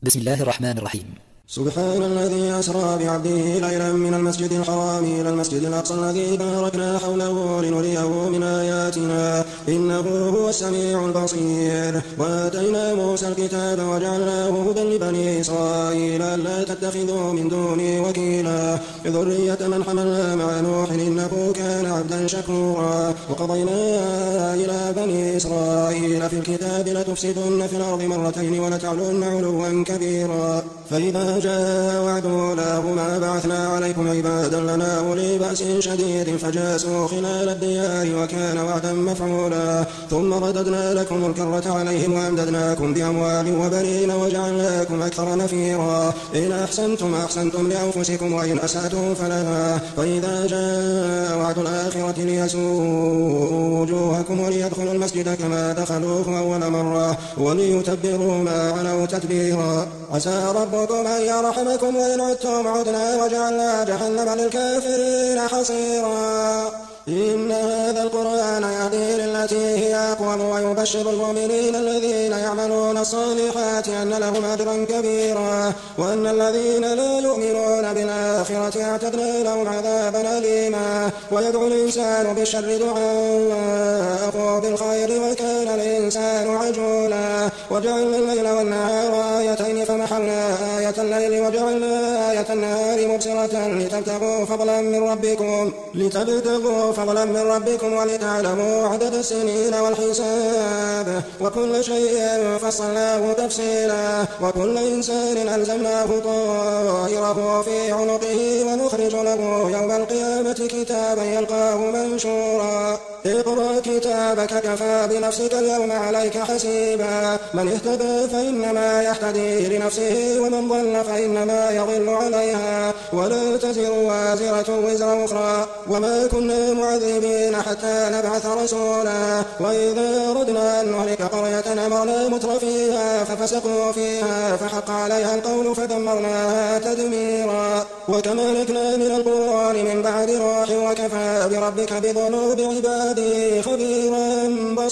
بسم الله الرحمن الرحيم. سبحان الذي أسرى بعبده ليلا من المسجد الحرام إلى المسجد الأقصى الذي باركنا حوله لنريه من آياتنا إنه هو السميع البصير. وآتينا موسى الكتاب وجعلناه هدى لبني إسرائيل ألا تتخذوا من دوني وكيلا ذرية من حملنا مع نوح إنه كان عبدا شكورا. وقضينا إلى بني إسرائيل في الكتاب لتفسدن في الأرض مرتين ولتعلن علوا كبيرا. فإذا جاء وعد أولاهما بعثنا عليكم عبادا لنا أولي بأس شديد فجاسوا خلال الديار وكان وعدا مفعولا. ثم رددنا لكم الكرة عليهم وأمددناكم بأموال وبنين وجعلناكم أكثر نفيرا. إن أحسنتم أحسنتم لأنفسكم وإن أسأتم فلها. فإذا جاء وعد الآخرة ليسوءوا وجوهكم وليدخلوا المسجد كما دخلوه أول مرة وليتبروا ما علوا تتبيرا. عسى ربكم أن يرحمكم وإن عدتم عدنا وجعلنا جهنم للكافرين حصيرا. إن هذا القرآن يهدي للتي هي أقوم ويبشر المؤمنين الذين يعملون الصالحات أن لهم أجرا كبيرا وأن الذين لا يؤمنون بالآخرة اعتدنا لهم عذابا أليما. ويدعو الإنسان بالشر دعاءه بالخير وكان الإنسان عجولا. وجعلنا الليل والنهار آيتين فمحونا آية الليل وجعلنا آية النهار مبصرة لتبتغوا فضلا من ربكم ولتعلموا عدد السنين والحساب وكل شيء فصلناه تفصيلا. وكل إنسان ألزمناه طائره في عنقه ونخرج له يوم القيامة كتابا يلقاه منشورا. اقرأ كتابك كفى بنفسك اليوم عليك حسيبا. من اهتدى فإنما يهتدي لنفسه ومن ضل فإنما يضل عليها ولا تزر وازرة وزر أخرى وما كنا معذبين حتى نبعث رسولا. وإذا أردنا أن نهلك قرية أمرنا متر فيها ففسقوا فيها فحق عليها القول فدمرناها تدميرا. وكما أهلكنا من القرون من بعد نوح وكفى بربك بذنوب عباده خبيرا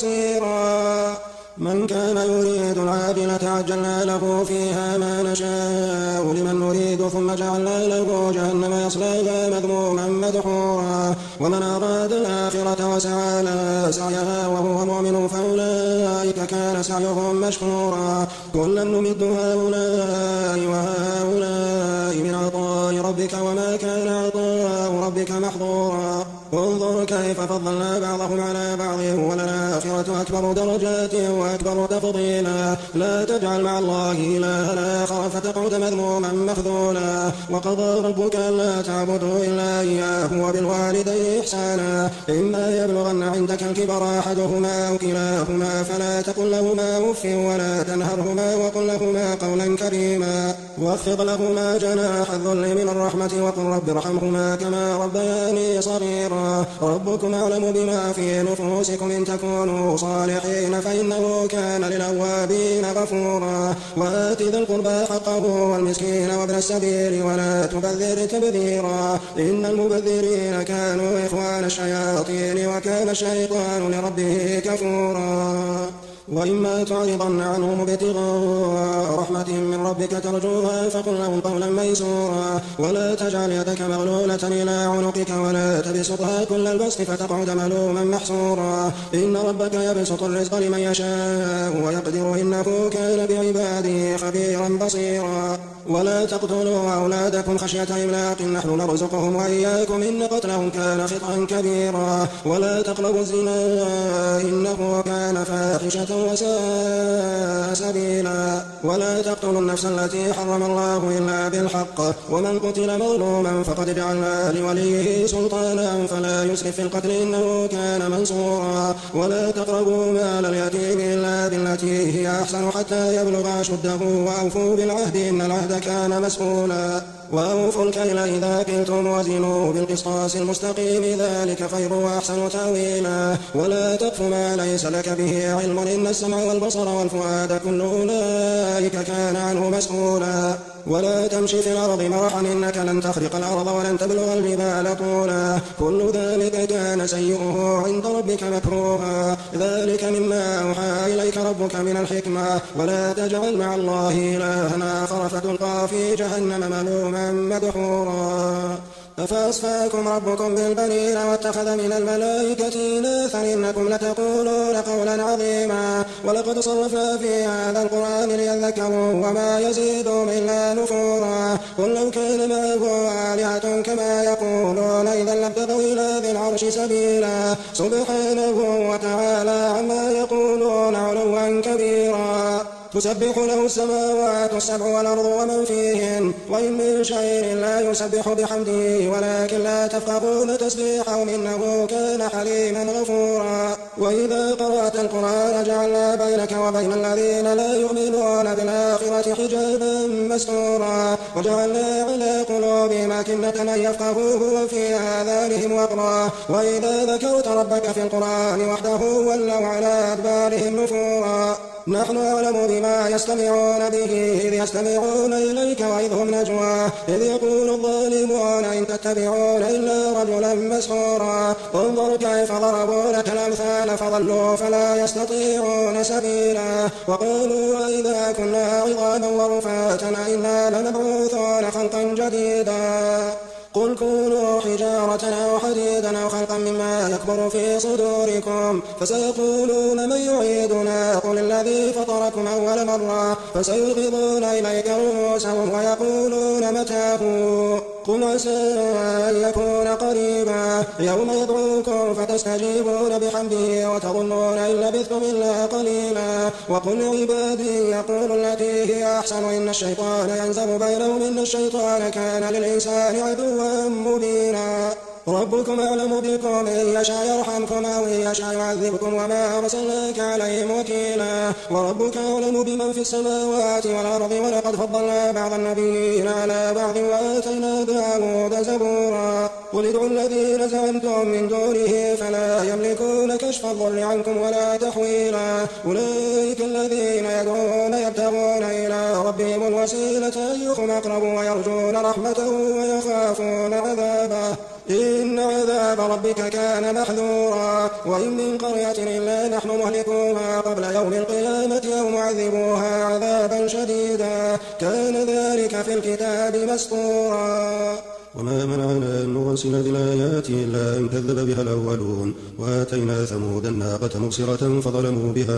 بصيرا. من كان يريد العاجلة عجلنا له فيها ما نشاء لمن نريد ثم جعلنا له جهنم يصلاها مذموما مدحورا. ومن أراد الآخرة وسعى لها سعيها وهو مؤمن فأولئك كان سعيهم مشكورا. كلا نمد هؤلاء وهؤلاء من عطاء ربك وما كان عطاء ربك محظورا. انظر كيف فضلنا بعضهم على بعض وللآخرة أكبر درجات وأكبر تفضيلا. لا تجعل مع الله إلها آخر فتقعد مذموما مخذولا. وقضى ربك ألا تعبدوا إلا إياه وبالوالدين إحسانا. إما يبلغن عندك الكبر أحدهما أو كلاهما فلا تقل لهما أف ولا تنهرهما وقل لهما قولا كريما واخفض لهما جناح الذل من الرحمة وقل رب ارحمهما كما ربياني صغيرا. ربكم أعلم بما في نفوسكم إن تكونوا صالحين فإنه كان للأوابين غفورا. وآت ذا القربى حقه والمسكين وابن السبيل ولا تبذر تبذيرا إن المبذرين كانوا إخوان الشياطين وكان الشيطان لربه كفورا. وإما تعرضن عنهم ابتغاء رحمة من ربك ترجوها فقل لهم قولا ميسورا. ولا تجعل يدك مغلولة إلى عنقك ولا تبسطها كل البسط فتقعد ملوما محسورا. إن ربك يبسط الرزق لمن يشاء ويقدر إنه كان بعباده خبيرا بصيرا. ولا تقتلوا أولادكم خشية إملاق نحن نرزقهم وإياكم إن قتلهم كان خطأ كبيرا. ولا تقربوا الزنا إنه كان فاحشة وساء سبيلا. ولا تقتلوا النفس التي حرم الله إلا بالحق ومن قتل مظلوما فقد جعلنا لوليه سلطانا فلا يسرف في القتل إنه كان منصورا. ولا تقربوا مال اليتيم إلا بالتي هي أحسن حتى يبلغ أشده وأوفوا بالعهد إن العهد كان مسؤولا. وأوفوا الكيل إذا كلتم وزنوا بالقسطاس المستقيم ذلك خير وأحسن تأويلا. ولا تقف ما ليس لك به علم إن السمع والبصر والفؤاد كل أولئك كان عنه مسؤولا. ولا تمشي في الأرض مرحا إنك لن تخرق الأرض ولن تبلغ الجبال طولا كل ذلك كان سيئه عند ربك مكروها ذلك مما أوحى إليك ربك من الحكمة ولا تجعل مع الله إلها آخر فتلقى في جهنم ملوما مدحورا أفأصفاكم ربكم بالبنين واتخذ من الملائكة إناثا إنكم لتقولون قولا عظيما ولقد صرفنا في هذا القرآن ليذكروا وما يزيدهم إلا نفورا قل لو كان معه آلهة كما يقولون إذا لابتغوا إلى ذي العرش سبيلا سبحانه وتعالى عما يقولون علوا كبيرا تسبح له السماوات السبع والأرض ومن فيهن وإن من شيء لا يسبح بحمده ولكن لا تفقهون تسبيحهم إنه كان حليما غفورا وإذا قرأت القرآن جعلنا بينك وبين الذين لا يؤمنون بالآخرة حجابا مستورا وجعلنا على قلوبهم أكنة أن يفقهوه وفي آذانهم وقرا وإذا ذكرت ربك في القرآن وحده ولوا على أدبارهم نفورا نحن أعلم بما يستمعون به إذ يستمعون إليك وإذ هم نجوى إذ يقول الظالمون إن تتبعون إلا رجلا مسحورا انظر كيف ضربوا لك الأمثال فضلوا فلا يستطيعون سبيلا وقالوا إذا كنا عظاما ورفاتا إنا لمبعوثون خلقا جديدا قل كونوا حجارة أو حديدا أو خلقا مما يكبر في صدوركم فسيقولون من يعيدنا قل الذي فطركم أول مرة فسيلقضون إليك رؤوسهم ويقولون متى هو قل عسى أن يكون قريبا يوم يدعوكم فتستجيبون بحمده وتظنون إن لبثتم إلا قليلا وقل عبادي يقول التي هي أحسن إن الشيطان ينزغ بينهم إن الشيطان كان للإنسان عدوا مبينا ربكم أعلم بكم إن يشاء يرحمكم أو إن يشاء يعذبكم وما أرسلناك عليهم وكيلا وربك أعلم بمن في السماوات والأرض ولقد فضلنا بعض النبيين على بعض وآتينا داود زبورا قل ادعوا الذين زعمتم من دونه فلا يملكون كشف الضر عنكم ولا تحويلا أولئك الذين يدعون يبتغون إلى ربهم الوسيلة أيهم أقرب ويرجون رحمته ويخافون عذابه إن عذاب ربك كان محذورا وإن من قرية إلا نحن مهلكوها قبل يوم القيامة أو معذبوها عذابا شديدا كان ذلك في الكتاب مسطورا وما منعنا أن نرسل بالآيات إلا أن كذب بها الأولون وآتينا ثمود الناقة مبصرة فظلموا بها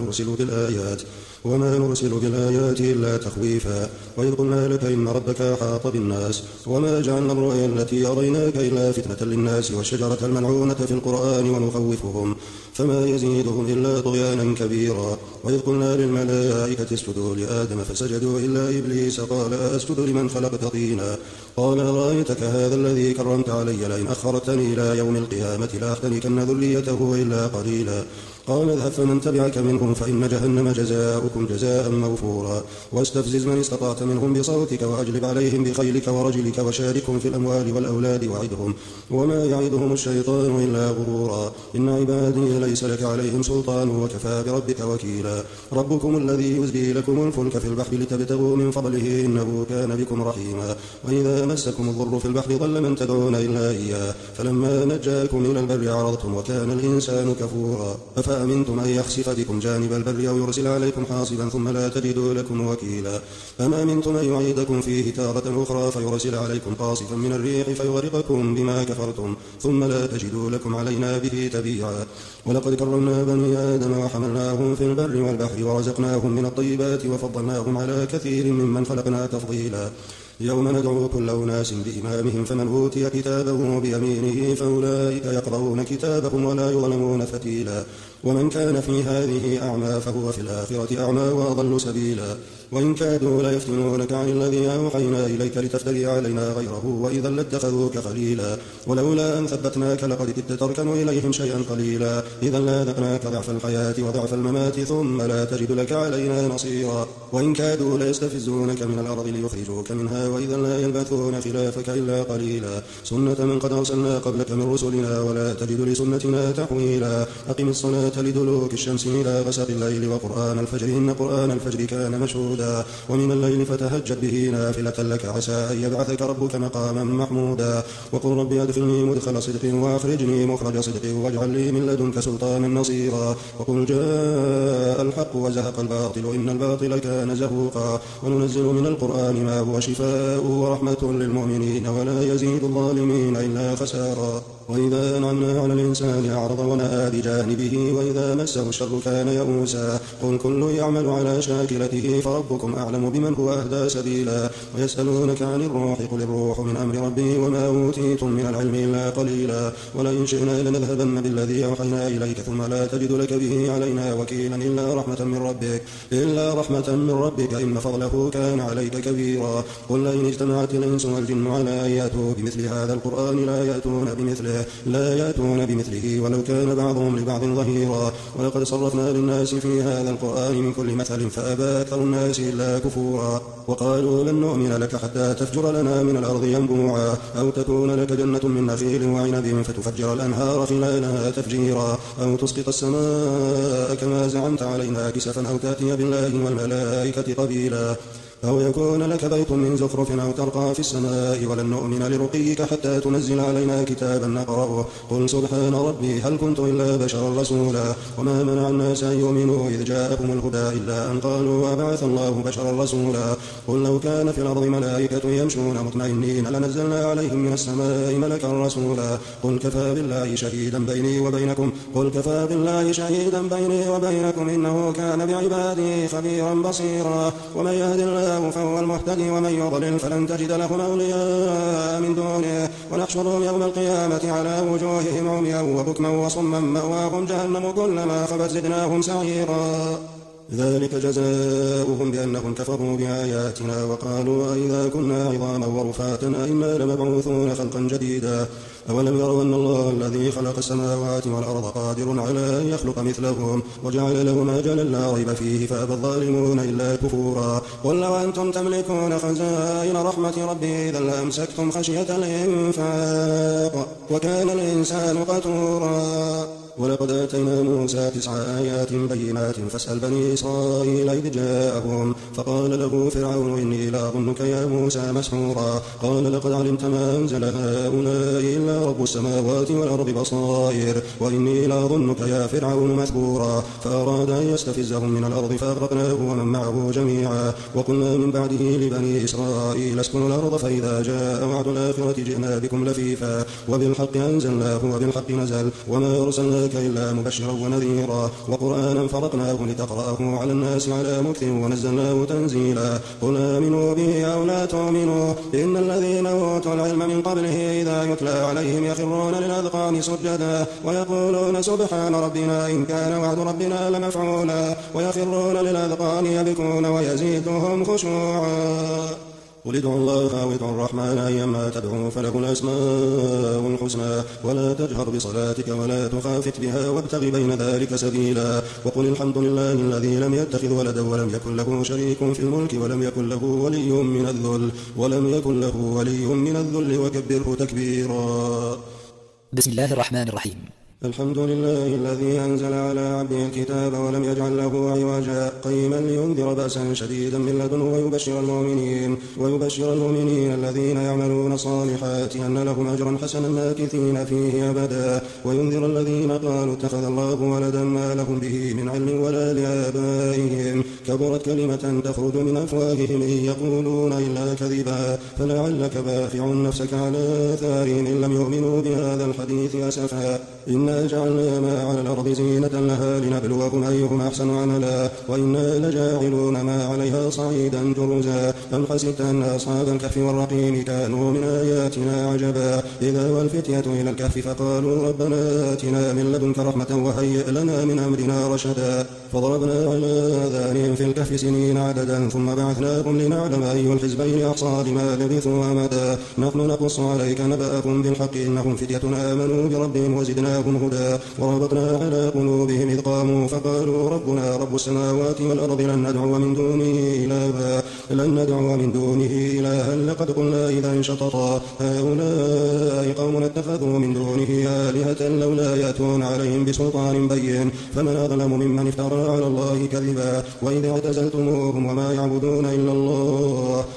وما نرسل بالآيات إلا تخويفا وإذ قلنا لك إن ربك أحاط بالناس وما جعلنا الرؤيا التي أريناك إلا فتنة للناس والشجرة الملعونة في القرآن ونخوفهم فما يزيدهم إلا طغيانا كبيرا وإذ قلنا للملائكة اسجدوا لآدم فسجدوا إلا إبليس قال أسجد لمن خلقت طينا قال أرأيتك هذا الذي كرمت علي لئن أخرتني إلى يوم القيامة لأحتنكن ذريته إلا قليلا قال اذهب فمن تبعك منهم فإن جهنم جزاؤكم جزاء موفورا واستفزز من استطعت منهم بصوتك وأجلب عليهم بخيلك ورجلك وشاركهم في الأموال والأولاد وعدهم وما يعدهم الشيطان إلا غرورا إن عبادي ليس لك عليهم سلطان وكفى بربك وكيلا ربكم الذي يزجي لكم الفلك في البحر لتبتغوا من فضله إنه كان بكم رحيما وإذا مسكم الضر في البحر ضل من تدعون إلا إياه فلما نجاكم إلى البر عرضتم وكان الإنسان كفورا أفأمنتم أن يخسف بكم جانب البر أو يرسل عليكم حاصبا ثم لا تجدوا لكم وكيلا أم أمنتم أن يعيدكم فيه تارة أخرى فيرسل عليكم قاصفا من الريح فيغرقكم بما كفرتم ثم لا تجدوا لكم علينا به تبيعا ولقد كرمنا بني آدم وحملناهم في البر والبحر ورزقناهم من الطيبات وفضلناهم على كثير ممن خلقنا تفضيلا يوم ندعو كل أناس بإمامهم فمن أوتي كتابه بيمينه فأولئك يقرؤون كتابهم ولا يظلمون فتيلا ومن كان في هذه أعمى فهو في الآخرة أعمى وأضل سبيلا وإن كادوا ليفتنونك عن الذي أوحينا إليك لتفتري علينا غيره وإذا لاتخذوك خليلا ولولا أن ثبتناك لقد كدت تركن إليهم شيئا قليلا إذا لاذقناك ضعف الحياة وضعف الممات ثم لا تجد لك علينا نصيرا وإن كادوا ليستفزونك من الأرض ليخرجوك منها وإذا لا يلبثون خلافك إلا قليلا سنة من قد أرسلنا قبلك من رسلنا ولا تجد لسنتنا تحويلا أقم الصلاة لدلوك الشمس إلى غسق الليل وقرآن الفجر إن قرآن الفجر كان مشهودا مشهودا ومن الليل فتهجد به نافلة لك عسى أن يبعثك ربك مقاما محمودا وقل رب أدخلني مدخل صدق وأخرجني مخرج صدق واجعل لي من لدنك سلطانا نصيرا وقل جاء الحق وزهق الباطل إن الباطل كان زهوقا وننزل من القرآن ما هو شفاء ورحمة للمؤمنين ولا يزيد الظالمين إلا خسارا وإذا أنعمنا على الإنسان أعرض ونأى بجانبه وإذا مسه الشر كان يئوسا قل كل يعمل على شاكلته فربكم أعلم بمن هو أهدى سبيلا ويسألونك عن الروح قل الروح من أمر ربي وما أوتيتم من العلم إلا قليلا ولئن شئنا لنذهبن بالذي أوحينا إليك ثم لا تجد لك به علينا وكيلا إلا رحمة من ربك إن فضله كان عليك كبيرا قل لئن اجتمعت الإنس والجن على أن يأتوا بمثل هذا القرآن لا يأتون بمثله ولو كان بعضهم لبعض ظهيرا ولقد صرفنا للناس في هذا القرآن من كل مثل فأبى أكثر الناس إلا كفورا وقالوا لن نؤمن لك حتى تفجر لنا من الأرض ينبوعا أو تكون لك جنة من نخيل وعنب فتفجر الأنهار خلالها تفجيرا أو تسقط السماء كما زعمت علينا كسفا أو تأتي بالله والملائكة قبيلا أو يكون لك بيت من زخرف أو ترقى في السماء ولن نؤمن لرقيك حتى تنزل علينا كتابا نقرأه قل سبحان ربي هل كنت إلا بشرا رسولا وما منع الناس أن يؤمنوا إذ جاءهم الهدى إلا أن قالوا أبعث الله بشرا رسولا قل لو كان في الأرض ملائكة يمشون مطمئنين لنزلنا عليهم من السماء ملكا رسولا قل كفى بالله شهيدا بيني وبينكم إنه كان بعباده خبيرا بصيرا ومن يهد الله فهو المهتدي ومن يضلل فلن تجد لهم أولياء من دونه ونحشرهم يوم القيامة على وجوههم عميا وبكما وصما مأواهم جهنم كلما خبت زدناهم سعيرا ذلك جزاؤهم بأنهم كفروا بآياتنا وقالوا أئذا كنا عظاما ورفاتا أئنا لمبعوثون خلقا جديدا أولم يروا أن الله الذي خلق السماوات والأرض قادر على أن يخلق مثلهم وجعل لهم أجلا لا ريب فيه فأبى الظالمون إلا كفورا قل لو أنتم تملكون خزائن رحمة ربي إذا لأمسكتم خشية الإنفاق وكان الإنسان قتورا ولقد آتينا موسى 9 آيات بينات فاسأل بني إسرائيل إذ جاءهم فقال له فرعون إني لأظنك يا موسى مسحورا قال لقد علمت ما أنزل هؤلاء إلا رب السماوات والأرض بصائر وإني لأظنك يا فرعون مثبورا فأراد أن يستفزهم من الأرض فأغرقناه ومن معه جميعا وقلنا من بعده لبني إسرائيل اسكنوا الأرض فإذا جاء وعد الآخرة جئنا بكم لفيفا وبالحق أنزلناه وبالحق نزل وما أرسلنا إلا مبشرا ونذيرا وقرآنا فرقناه لتقرأه على الناس على مكث ونزلناه تنزيلا قل آمنوا به أو لا تؤمنوا إن الذين أوتوا العلم من قبله إذا يتلى عليهم يخرون للأذقان سجدا ويقولون سبحان ربنا إن كان وعد ربنا لمفعولا ويخرون للأذقان يبكون ويزيدهم خشوعا قل ادعوا الله أو ادعوا الرحمن أيما تدعوا فله الأسماء الحسنى ولا تجهر بصلاتك ولا تخافت بها وابتغ بين ذلك سبيلا وقل الحمد لله الذي لم يتخذ ولدا ولم يكن له شريك في الملك ولم يكن له ولي من الذل وكبره تكبيرا. بسم الله الرحمن الرحيم. الحمد لله الذي أنزل على عبده الكتاب ولم يجعل له عوجا قيما لينذر بأسا شديدا من لدنه ويبشر المؤمنين الذين يعملون الصالحات أن لهم أجرا حسنا ماكثين فيه أبدا وينذر الذين قالوا اتخذ الله ولدا ما لهم به من علم ولا لآبائهم كبرت كلمة تخرج من أفواههم إن يقولون إلا كذبا فلعلك باخع نفسك على آثارهم إن لم يؤمنوا بهذا الحديث أسفا إنا جعلنا ما على الأرض زينة لها لنبلوكم أيهم أحسن عملا وإنا لجاعلون ما عليها صعيدا جرزا أم حسبت أن أصحاب الكهف والرقيم كانوا من آياتنا عجبا إذا والفتية إلى الكهف فقالوا ربنا آتنا من لدنك رحمة وهيئ لنا من أمرنا رشدا فضربنا على آذانهم في الكهف سنين عددا ثم بعثناهم لنعلم أي الحزبين أحصى لما لبثوا أمدا نحن نقص عليك نبأهم بالحق إنهم فتية آمنوا بربهم وزدناهم هدى وربطنا على قلوبهم إذ قاموا فقالوا ربنا رب السماوات والأرض لن ندعو من دونه إلها لقد قلنا إذا شططا هؤلاء قوم اتخذوا من دونه آلهة لولا يأتون عليهم بسلطان بين فمن أظلم ممن افترى على الله كذبا وإذ اعتزلتموهم وما يعبدون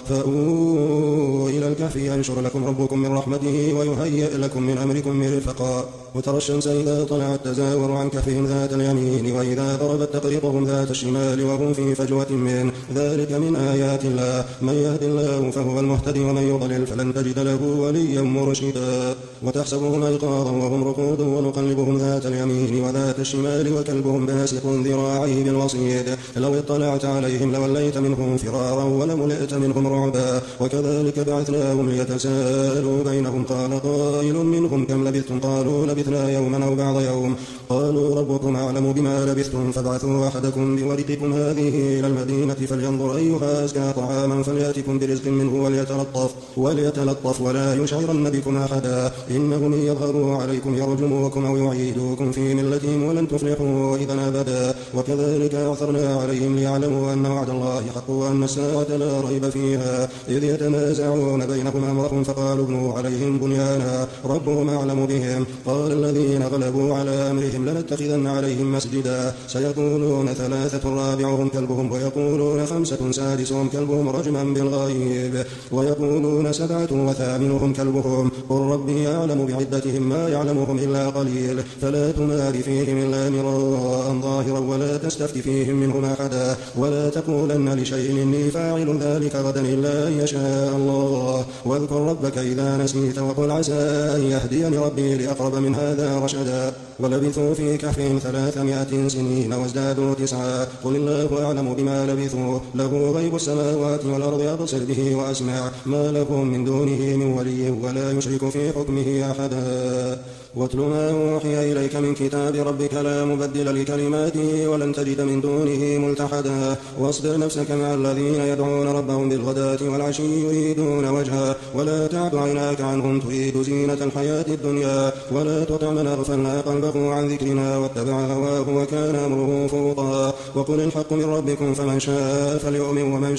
فأووا إلى الكهف ينشر لكم ربكم من رحمته ويهيئ لكم من أمركم مرفقا وترى الشمس إذا طلعت تزاور عن كهفهم ذات اليمين وإذا غربت تقرضهم ذات الشمال وهم في فجوة منه ذلك من آيات الله من يهد الله فهو المهتدي ومن يضلل فلن تجد له وليا مرشدا وتحسبهم أيقاظا وهم رقود ونقلبهم ذات اليمين وذات الشمال وكلبهم باسط ذراعيه بالوصيد لو اطلعت عليهم لوليت منهم فرارا ولملئت منهم رعبا وكذلك بعثناهم ليتساءلوا بينهم قال قائل منهم كم لبثتم قالوا لبثنا يوما أو بعض يوم قالوا ربكم أعلم بما لبثتم فابعثوا أحدكم بورقكم هذه إلى المدينة فلينظر أيها أزكى طعاما فليأتكم برزق منه وليتلطف ولا يشعرن بكم أحدا إنهم إن يظهروا عليكم يرجموكم أو يعيدوكم في ملتهم ولن تفلحوا إذا أبدا وكذلك أعثرنا عليهم ليعلموا أن وعد الله حق وأن الساعة لا ريب فيها إذ يتنازعون بينهم أمرهم فقالوا ابنوا عليهم بنيانا ربهم أعلم بهم قال الذين غلبوا على أمرهم لنتخذن عليهم مسجدا سيقولون 3 رابعهم كلبهم ويقولون 5 سادسهم كلبهم رجما بالغيب ويقولون 7 وثامنهم كلبهم قل ربي أعلم بعدتهم ما يعلمهم إلا قليل فلا تمار فيهم إلا مراء ظاهرا ولا تستفت فيهم منهم أحدا ولا تقولن لشيء إني فاعل ذلك غدا إلا أن يشاء الله واذكر ربك إذا نسيت وقل عسى أن يهديني ربي لأقرب من هذا رشدا ولبثوا في كهفهم 300 سنين وازدادوا 9 قل الله أعلم بما لبثوا له غيب السماوات والأرض أبصر به وأسمع ما لهم من دونه من ولي ولا يشرك في حكمه أحدا واتل ما أوحي إليك من كتاب ربك لا مبدل لكلماته ولن تجد من دونه ملتحدا واصبر نفسك مع الذين يدعون ربهم بالغداة والعشي يريدون وجهه ولا تعد عيناك عنهم تريد زينة الحياة الدنيا ولا تطع من أغفلنا قلبه عن ذكرنا واتبع هواه وكان أمره فرطا وقل الحق من ربكم فمن شاء فليؤمن ومن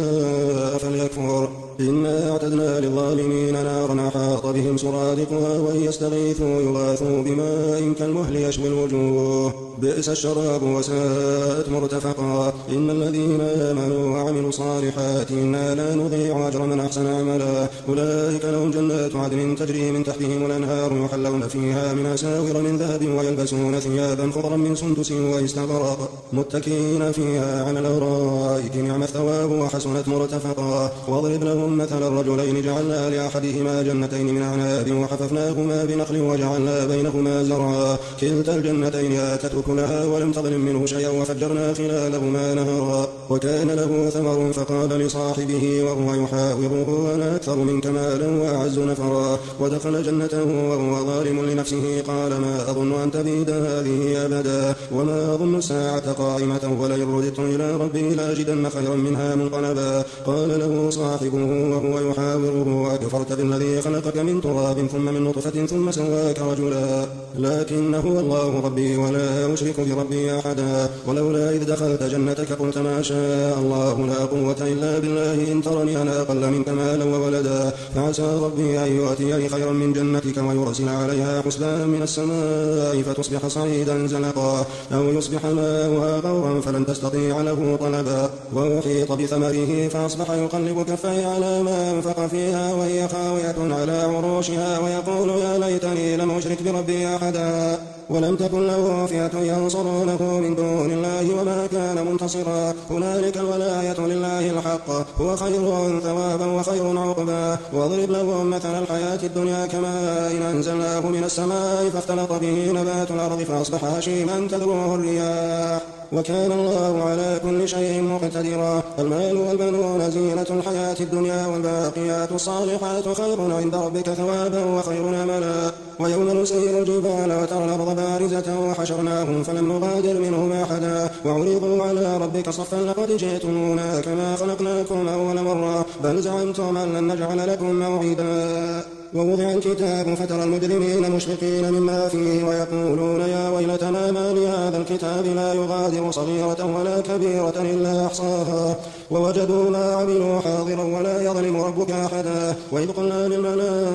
شاء فليكفر إنا أعتدنا للظالمين نارا أحاط بهم سرادقها وإن يستغيثوا يغاثوا بماء كالمهل يشوي الوجوه بئس الشراب وساءت مرتفقا إن الذين آمنوا وعملوا الصالحات إنا لا نضيع أجر من أحسن عملا أولئك لهم جنات عدن تجري من تحتهم الأنهار يحلون فيها من أساور من ذهب ويلبسون ثيابا خضرا من سندس واستبرق متكئين فيها على الأرائك نعم الثواب وحسنت مرتفقا واضرب لهم مثل الرجلين جعلنا لأحدهما جنتين من أعناب وحففناهما بنخل وجعلنا بينهما زرعا كلتا الجنتين آتت أكلها ولم تظلم منه شيئا وفجرنا خلالهما نهرا وكان له ثمر فقال لصاحبه وهو يحاوره أنا أكثر منك مالا وأعز نفرا ودخل جنته وهو ظالم لنفسه قال ما أظن أن تبيد هذه أبدا وما أظن الساعة قائمة ولئن رددت إلى ربي لأجدن خيرا منها منقلبا قال له صاحبه وهو يحاوره أكفرت بالذي خلقك من تراب ثم من نطفة ثم سواك رجلا لكن هو الله ربي ولا أشرك بربي أحدا ولولا إذ دخلت جنتك قلت ما شاء الله لا قوة إلا بالله إن ترني أنا أقل منك مالا وولدا فعسى ربي أن يؤتيني خيرا من جنتك ويرسل عليها حسبانا من السماء فتصبح صعيدا زلقا أو يصبح ماؤها غورا فلن تستطيع له طلبا وأحيط بثمره فأصبح يقلب كفيه على ما أنفق فيها وهي خاوية على عروشها ويقول يا ليتني لم أشرك بربي أحدا ولم تكن له فئة ينصرونه من دون الله وما كان منتصرا هنالك الولاية لله الحق هو خير ثوابا وخير عقبا واضرب لهم مثل الحياة الدنيا كماء إن أنزلناه من السماء فاختلط به نبات الأرض فأصبح هشيما تذروه الرياح وكان الله على كل شيء مقتدرا المال والبنون زينة الحياة الدنيا والباقيات الصالحات خير عند ربك ثوابا وخير أملا ويوم نسير الجبال وترى الأرض بارزة وحشرناهم فلم نغادر منهم أحدا وعرضوا على ربك صفا لقد جئتمونا كما خلقناكم أول مرة بل زعمتم أن لن نجعل لكم موعدا ووضع الكتاب فترى المجرمين مشفقين مما فيه ويقولون يا ويلتنا ما لهذا الكتاب لا يغادر صغيرة ولا كبيرة إلا أحصاها ووجدوا ما عملوا حاضرا ولا يظلم ربك أحدا وإذ قلنا للملائكة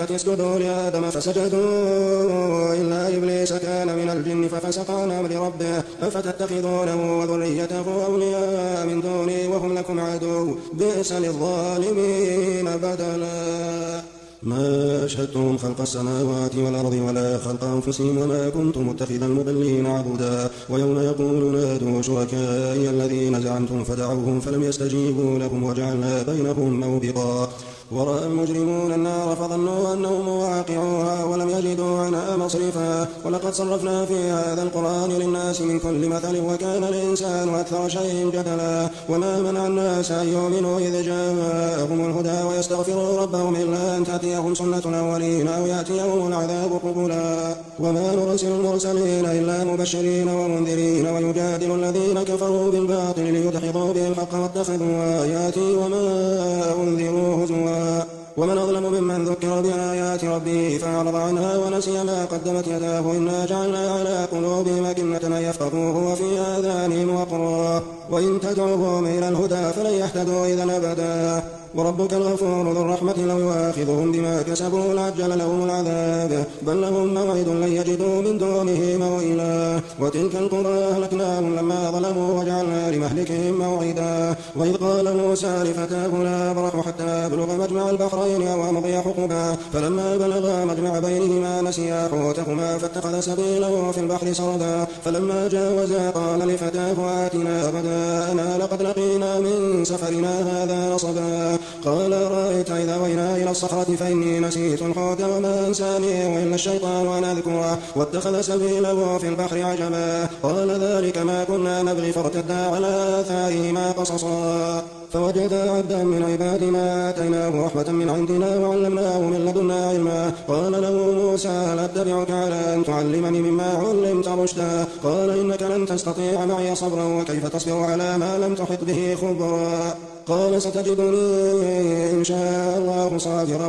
الملائكة اسجدوا لآدم فسجدوا إلا إبليس كان من الجن ففسق عن أمر ربه أفتتخذونه وذريته أولياء من دوني وهم لكم عدو بئس للظالمين بدلا. ما أشهدتهم خلق السماوات والأرض ولا خلق أنفسهم وما كنت متخذ المضلين عبدا. ويوم يقول نادوا شركائي الذين زعمتم فدعوهم فلم يستجيبوا لهم وجعلنا بينهم موبقا. ورأى المجرمون النار فظنوا أنهم واقعوها ولم يجدوا عنها مصرفا. ولقد صرفنا في هذا القرآن للناس من كل مثل وكان الإنسان أكثر شيء جدلا. وما منع الناس أن يؤمنوا إذ جاءهم الهدى ويستغفروا ربهم إلا أن تأتيهم سنة الأولين أو يأتيهم العذاب قبلا. وما نرسل المرسلين إلا مبشرين ومنذرين ويجادل الذين كفروا بالباطل ليدحضوا به الحق واتخذوا آياتي وما أنذروا هزوا. ومن أظلم ممن ذكر بآيات ربه فأعرض عنها ونسي ما قدمت يداه إنا جعلنا على قلوبهم أكنة أن يفقهوه وفي آذانهم وقرا وإن تدعوهم إلى الهدى فلن يهتدوا إذا أبدا. وربك الغفور ذو الرحمة لو يؤاخذهم بما كسبوا لعجل لهم العذاب بل لهم موعد لن يجدوا من دونه موئلا. وتلك القرى أهلكناهم لما ظلموا وجعلنا لمهلكهم موعدا. وإذ قال موسى لفتاه لا أبرح حتى أبلغ مجمع البحرين أو أمضي حقبا فلما بلغا مجمع بينهما نسيا حوتهما فاتخذ سبيله في البحر سردا. فلما جاوزا قال لفتاه آتنا غداءنا لقد لقينا من سفرنا هذا نصبا. قال رأيت إذا وينا إلى الصخرة فإني نسيت الحوت وما أنسانيه إلا الشيطان أن أذكره واتخذ سبيله في البحر عجبا. قال ذلك ما كنا نبغي فارتدا على آثارهما قصصا. فوجدا عبدا من عبادنا آتيناه رحمة من عندنا وعلمناه من لدنا علما. قال له موسى هل أتبعك على أن تعلمني مما علمت رشدا. قال إنك لن تستطيع معي صبرا وكيف تصبر على ما لم تحط به خبرا. قال ستجدني إن شاء الله صابرا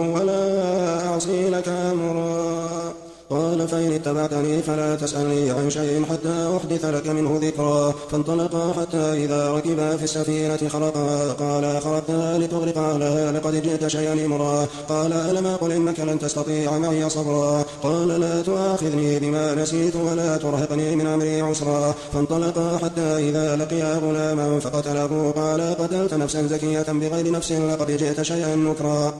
ولا أعصي لك أمرا. قال فإن اتبعتني فلا تسألني عن شيء حتى أحدث لك منه ذكرا. فانطلقا حتى إذا ركبا في السفينة خرقها قال خرقتها لتغرق أهلها لقد جئت شيئا إمرا. قال ألم أقل إنك لن تستطيع معي صبرا. قال لا تؤاخذني بما نسيت ولا ترهقني من أمري عسرا. فانطلقا حتى إذا لقيا غلاما فقتله قال قتلت نفسا زكية بغير نفس لقد جئت شيئا نكرا.